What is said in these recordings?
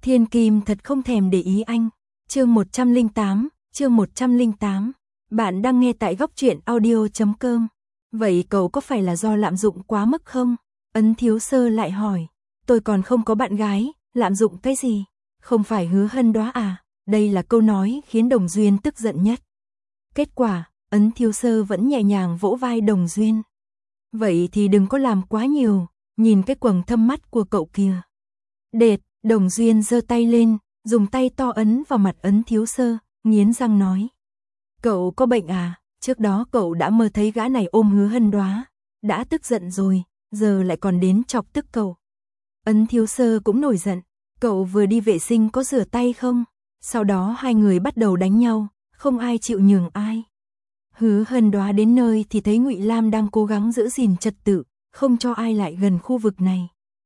Thiên Kim thật không thèm để ý anh. Chương 108. Bạn đang nghe tại góc truyện audio.com. Vậy cậu có phải là do lạm dụng quá mức không? Ấn Thiếu Sơ lại hỏi. Tôi còn không có bạn gái, lạm dụng cái gì? Không phải Hứa Hân Đóa à? Đây là câu nói khiến Đồng Duyên tức giận nhất. Kết quả, Ấn Thiếu Sơ vẫn nhẹ nhàng vỗ vai Đồng Duyên. Vậy thì đừng có làm quá nhiều, nhìn cái quầng thâm mắt của cậu kìa. Đệt, Đồng Duyên giơ tay lên, dùng tay to ấn vào mặt Ấn Thiếu Sơ, nghiến răng nói. Cậu có bệnh à? Trước đó cậu đã mơ thấy gã này ôm Hứa Hân Đóa, đã tức giận rồi, giờ lại còn đến chọc tức cậu. Ấn Thiếu Sơ cũng nổi giận, cậu vừa đi vệ sinh có rửa tay không? Sau đó hai người bắt đầu đánh nhau, không ai chịu nhường ai. Hứa Hân Đóa đến nơi thì thấy Ngụy Lam đang cố gắng giữ gìn trật tự, không cho ai lại gần khu vực này.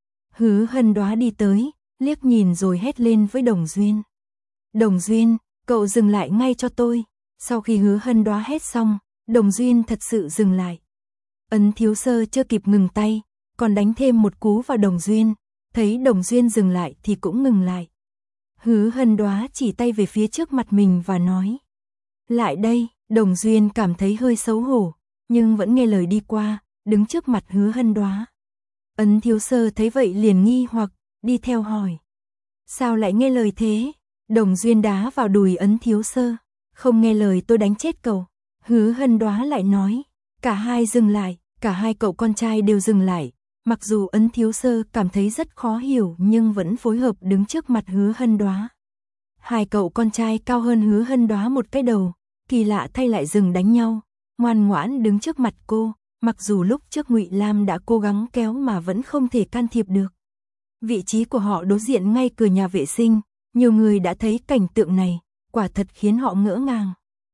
Hứa Hân Đóa đi tới, liếc nhìn rồi hét lên với Đồng Duyên. Đồng Duyên, cậu dừng lại ngay cho tôi. Sau khi Hứa Hân Đóa hét xong, Đồng Duyên thật sự dừng lại. Ấn Thiếu Sơ chưa kịp ngừng tay, còn đánh thêm một cú vào Đồng Duyên, thấy Đồng Duyên dừng lại thì cũng ngừng lại. Hứa Hân Đóa chỉ tay về phía trước mặt mình và nói. Lại đây, Đồng Duyên cảm thấy hơi xấu hổ, nhưng vẫn nghe lời đi qua, đứng trước mặt Hứa Hân Đóa. Ấn Thiếu Sơ thấy vậy liền nghi hoặc, đi theo hỏi. Sao lại nghe lời thế? Đồng Duyên đá vào đùi Ấn Thiếu Sơ. Không nghe lời tôi đánh chết cậu. Hứa Hân Đóa lại nói. Cả hai dừng lại, cả hai cậu con trai đều dừng lại. Mặc dù Ấn Thiếu Sơ cảm thấy rất khó hiểu nhưng vẫn phối hợp đứng trước mặt Hứa Hân Đóa. Hai cậu con trai cao hơn Hứa Hân Đóa một cái đầu, kỳ lạ thay lại dừng đánh nhau, ngoan ngoãn đứng trước mặt cô, mặc dù lúc trước Ngụy Lam đã cố gắng kéo mà vẫn không thể can thiệp được. Vị trí của họ đối diện ngay cửa nhà vệ sinh, nhiều người đã thấy cảnh tượng này, quả thật khiến họ ngỡ ngàng.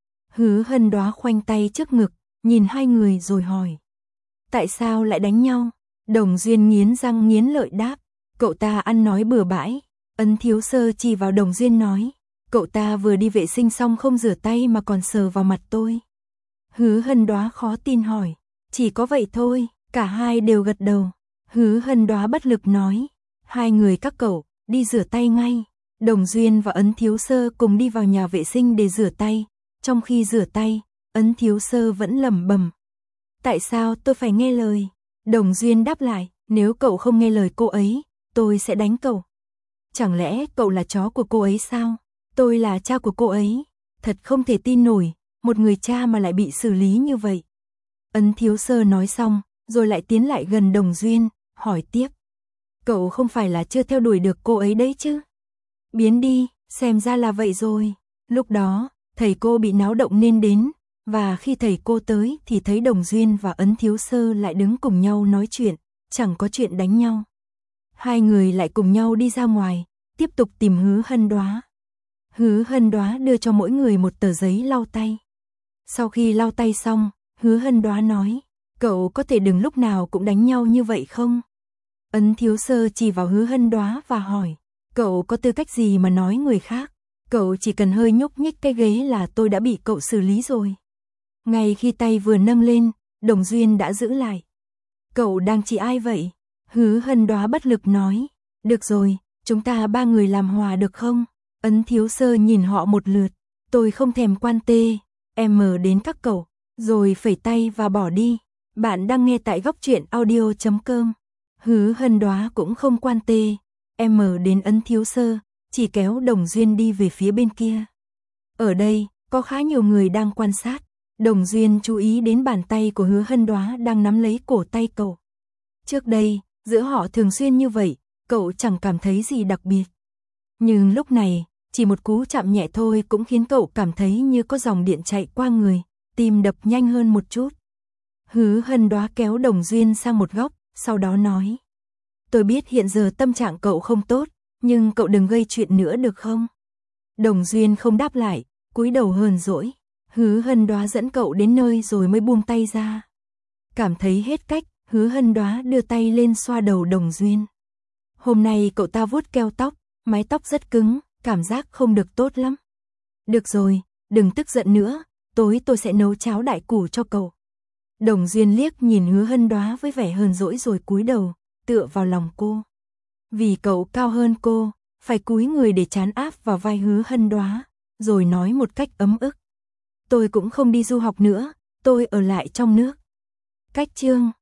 Hứa Hân Đóa khoanh tay trước ngực, nhìn hai người rồi hỏi. Tại sao lại đánh nhau? Đồng Duyên nghiến răng nghiến lợi đáp. Cậu ta ăn nói bừa bãi. Ấn Thiếu Sơ chỉ vào Đồng Duyên nói. Cậu ta vừa đi vệ sinh xong không rửa tay mà còn sờ vào mặt tôi. Hứa Hân Đóa khó tin hỏi. Chỉ có vậy thôi, cả hai đều gật đầu. Hứa Hân Đóa bất lực nói. Hai người các cậu, đi rửa tay ngay. Đồng Duyên và Ấn Thiếu Sơ cùng đi vào nhà vệ sinh để rửa tay. Trong khi rửa tay, Ấn Thiếu Sơ vẫn lẩm bẩm. Tại sao tôi phải nghe lời? Đồng Duyên đáp lại, nếu cậu không nghe lời cô ấy, tôi sẽ đánh cậu. Chẳng lẽ cậu là chó của cô ấy sao? Tôi là cha của cô ấy. Thật không thể tin nổi, một người cha mà lại bị xử lý như vậy. Ấn Thiếu Sơ nói xong, rồi lại tiến lại gần Đồng Duyên, hỏi tiếp. Cậu không phải là chưa theo đuổi được cô ấy đấy chứ? Biến đi, xem ra là vậy rồi. Lúc đó, thầy cô bị náo động nên đến, và khi thầy cô tới thì thấy Đồng Duyên và Ấn Thiếu Sơ lại đứng cùng nhau nói chuyện, chẳng có chuyện đánh nhau. Hai người lại cùng nhau đi ra ngoài, tiếp tục tìm Hứa Hân Đóa. Hứa Hân Đóa đưa cho mỗi người một tờ giấy lau tay. Sau khi lau tay xong, Hứa Hân Đóa nói, cậu có thể đừng lúc nào cũng đánh nhau như vậy không? Ấn Thiếu Sơ chỉ vào Hứa Hân Đóa và hỏi, cậu có tư cách gì mà nói người khác? Cậu chỉ cần hơi nhúc nhích cái ghế là tôi đã bị cậu xử lý rồi. Ngay khi tay vừa nâng lên, Đồng Duyên đã giữ lại. Cậu đang chỉ ai vậy? Hứa Hân Đóa bất lực nói, được rồi, chúng ta ba người làm hòa được không? Ấn Thiếu Sơ nhìn họ một lượt, tôi không thèm quan tê, em đến các cậu, rồi phẩy tay và bỏ đi. Bạn đang nghe tại góc truyện audio.com. Hứa Hân Đóa cũng không quan tê, em đến Ấn Thiếu Sơ, chỉ kéo Đồng Duyên đi về phía bên kia. Ở đây, có khá nhiều người đang quan sát. Đồng Duyên chú ý đến bàn tay của Hứa Hân Đóa đang nắm lấy cổ tay cậu. Trước đây, giữa họ thường xuyên như vậy, cậu chẳng cảm thấy gì đặc biệt. Nhưng lúc này, chỉ một cú chạm nhẹ thôi cũng khiến cậu cảm thấy như có dòng điện chạy qua người, tim đập nhanh hơn một chút. Hứa Hân Đóa kéo Đồng Duyên sang một góc, sau đó nói. Tôi biết hiện giờ tâm trạng cậu không tốt, nhưng cậu đừng gây chuyện nữa được không? Đồng Duyên không đáp lại, cúi đầu hờn dỗi. Hứa Hân Đóa dẫn cậu đến nơi rồi mới buông tay ra. Cảm thấy hết cách, Hứa Hân Đóa đưa tay lên xoa đầu Đồng Duyên. Hôm nay cậu ta vuốt keo tóc, mái tóc rất cứng, cảm giác không được tốt lắm. Được rồi, đừng tức giận nữa, tối tôi sẽ nấu cháo đại củ cho cậu. Đồng Duyên liếc nhìn Hứa Hân Đóa với vẻ hờn dỗi rồi cúi đầu, tựa vào lòng cô. Vì cậu cao hơn cô, phải cúi người để trán áp vào vai Hứa Hân Đoá, rồi nói một cách ấm ức. Tôi cũng không đi du học nữa, tôi ở lại trong nước. Cách chương